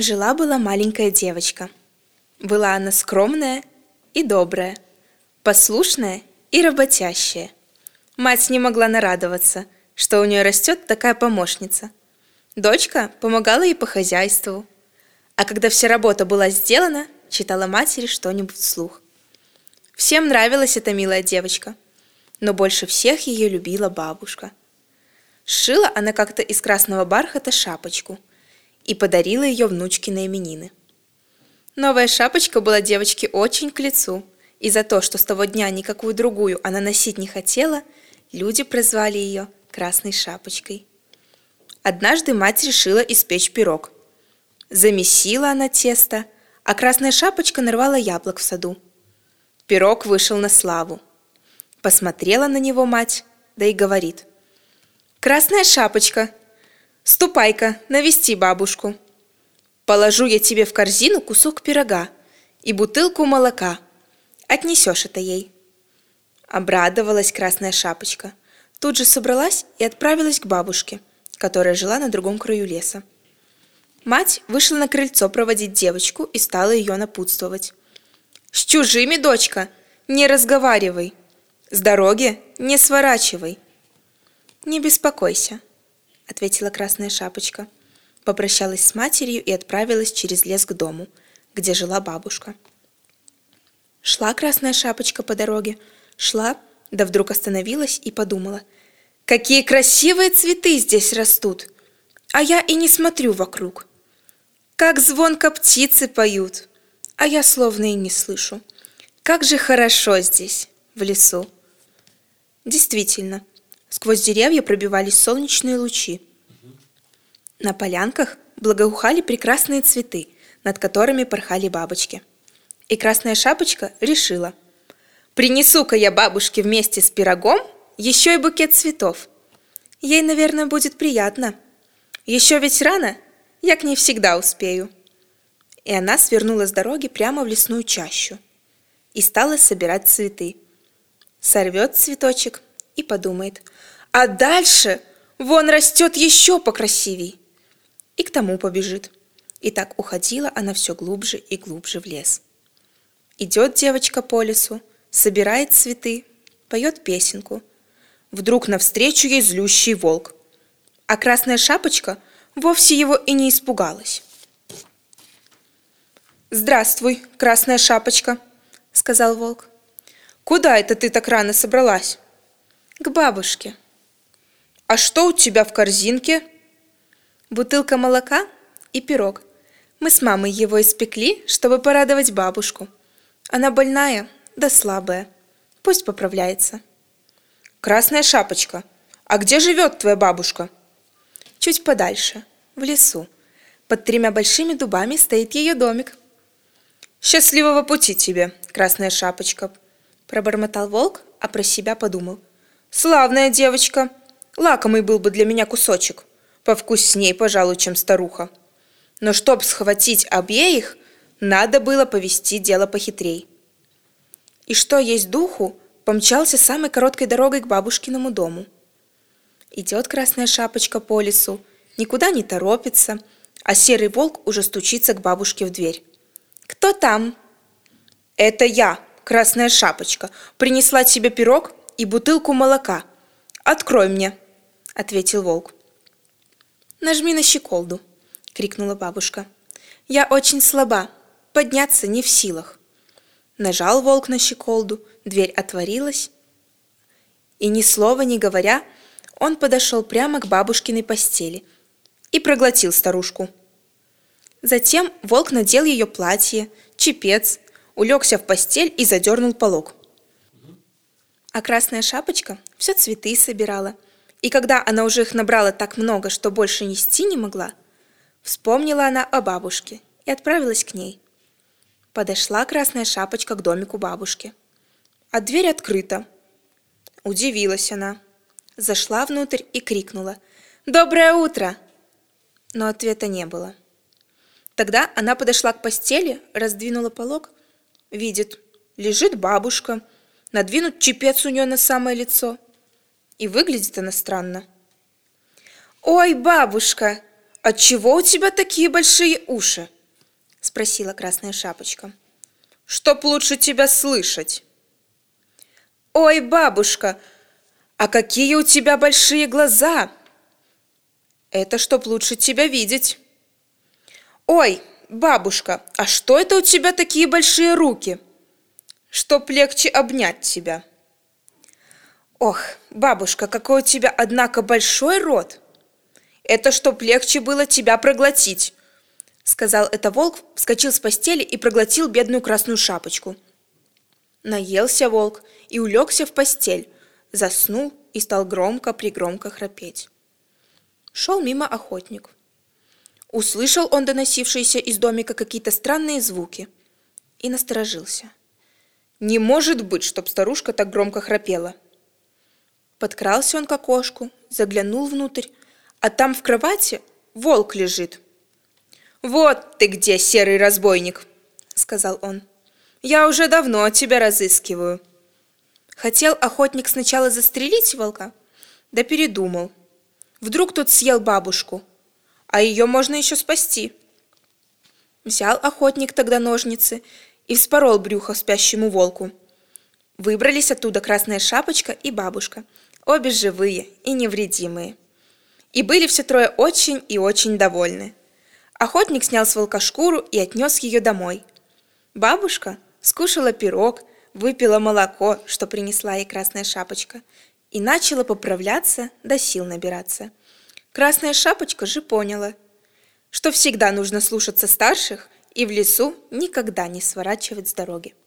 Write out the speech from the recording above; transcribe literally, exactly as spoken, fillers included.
Жила-была маленькая девочка. Была она скромная и добрая, послушная и работящая. Мать не могла нарадоваться, что у нее растет такая помощница. Дочка помогала ей по хозяйству, а когда вся работа была сделана, читала матери что-нибудь вслух. Всем нравилась эта милая девочка, но больше всех ее любила бабушка. Сшила она как-то из красного бархата шапочку и подарила ее внучке на именины. Новая шапочка была девочке очень к лицу, и за то, что с того дня никакую другую она носить не хотела, люди прозвали ее Красной Шапочкой. Однажды мать решила испечь пирог. Замесила она тесто, а Красная Шапочка нарвала яблок в саду. Пирог вышел на славу. Посмотрела на него мать, да и говорит: «Красная Шапочка, ступай-ка, навести бабушку. Положу я тебе в корзину кусок пирога и бутылку молока. Отнесешь это ей». Обрадовалась Красная Шапочка. Тут же собралась и отправилась к бабушке, которая жила на другом краю леса. Мать вышла на крыльцо проводить девочку и стала ее напутствовать. «С чужими, дочка, не разговаривай. С дороги не сворачивай». «Не беспокойся», — ответила Красная Шапочка. Попрощалась с матерью и отправилась через лес к дому, где жила бабушка. Шла Красная Шапочка по дороге, шла, да вдруг остановилась и подумала: «Какие красивые цветы здесь растут! А я и не смотрю вокруг. Как звонко птицы поют, а я словно и не слышу. Как же хорошо здесь, в лесу!» Действительно, сквозь деревья пробивались солнечные лучи. На полянках благоухали прекрасные цветы, над которыми порхали бабочки. И Красная Шапочка решила: «Принесу-ка я бабушке вместе с пирогом еще и букет цветов. Ей, наверное, будет приятно. Еще ведь рано, я к ней всегда успею». И она свернула с дороги прямо в лесную чащу и стала собирать цветы. Сорвет цветочек и подумает: «А дальше вон растет еще покрасивей». И к тому побежит. И так уходила она все глубже и глубже в лес. Идет девочка по лесу, собирает цветы, поет песенку. Вдруг навстречу ей злющий волк. А Красная Шапочка вовсе его и не испугалась. «Здравствуй, Красная Шапочка», — сказал волк. «Куда это ты так рано собралась?» «К бабушке». «А что у тебя в корзинке?» «Бутылка молока и пирог. Мы с мамой его испекли, чтобы порадовать бабушку. Она больная, да слабая. Пусть поправляется». «Красная Шапочка, а где живет твоя бабушка?» «Чуть подальше, в лесу. Под тремя большими дубами стоит ее домик». «Счастливого пути тебе, Красная Шапочка», — пробормотал волк, а про себя подумал: «Славная девочка, лакомый был бы для меня кусочек, повкусней, пожалуй, чем старуха. Но чтоб схватить обеих, надо было повести дело похитрей». И что есть духу, помчался самой короткой дорогой к бабушкиному дому. Идет Красная Шапочка по лесу, никуда не торопится, а серый волк уже стучится к бабушке в дверь. «Кто там?» «Это я, Красная Шапочка, принесла тебе пирог и бутылку молока. Открой мне», — ответил волк. «Нажми на щеколду», — крикнула бабушка. «Я очень слаба, подняться не в силах». Нажал волк на щеколду, дверь отворилась, и ни слова не говоря, он подошел прямо к бабушкиной постели и проглотил старушку. Затем волк надел ее платье, чепец, улегся в постель и задернул полог. А Красная Шапочка все цветы собирала, и когда она уже их набрала так много, что больше нести не могла, вспомнила она о бабушке и отправилась к ней. Подошла Красная Шапочка к домику бабушки, а дверь открыта. Удивилась она, зашла внутрь и крикнула: «Доброе утро!» Но ответа не было. Тогда она подошла к постели, раздвинула полог, видит, лежит бабушка, надвинут чепец у нее на самое лицо, и выглядит она странно. «Ой, бабушка! «Отчего у тебя такие большие уши?» – спросила Красная Шапочка. «Чтоб лучше тебя слышать». «Ой, бабушка, а какие у тебя большие глаза!» «Это чтоб лучше тебя видеть». «Ой, бабушка, а что это у тебя такие большие руки?» «Чтоб легче обнять тебя». «Ох, бабушка, какой у тебя, однако, большой рот!» «Это чтоб легче было тебя проглотить», — сказал это волк, вскочил с постели и проглотил бедную Красную Шапочку. Наелся волк и улегся в постель, заснул и стал громко-пригромко храпеть. Шел мимо охотник. Услышал он доносившиеся из домика какие-то странные звуки и насторожился. Не может быть, чтоб старушка так громко храпела. Подкрался он к окошку, заглянул внутрь, а там в кровати волк лежит. «Вот ты где, серый разбойник!» — сказал он. «Я уже давно тебя разыскиваю». Хотел охотник сначала застрелить волка, да передумал. Вдруг тот съел бабушку, а ее можно еще спасти. Взял охотник тогда ножницы и вспорол брюхо спящему волку. Выбрались оттуда Красная Шапочка и бабушка, обе живые и невредимые. И были все трое очень и очень довольны. Охотник снял с волка шкуру и отнес ее домой. Бабушка скушала пирог, выпила молоко, что принесла ей Красная Шапочка, и начала поправляться, до сил набираться. Красная Шапочка же поняла, что всегда нужно слушаться старших и в лесу никогда не сворачивать с дороги.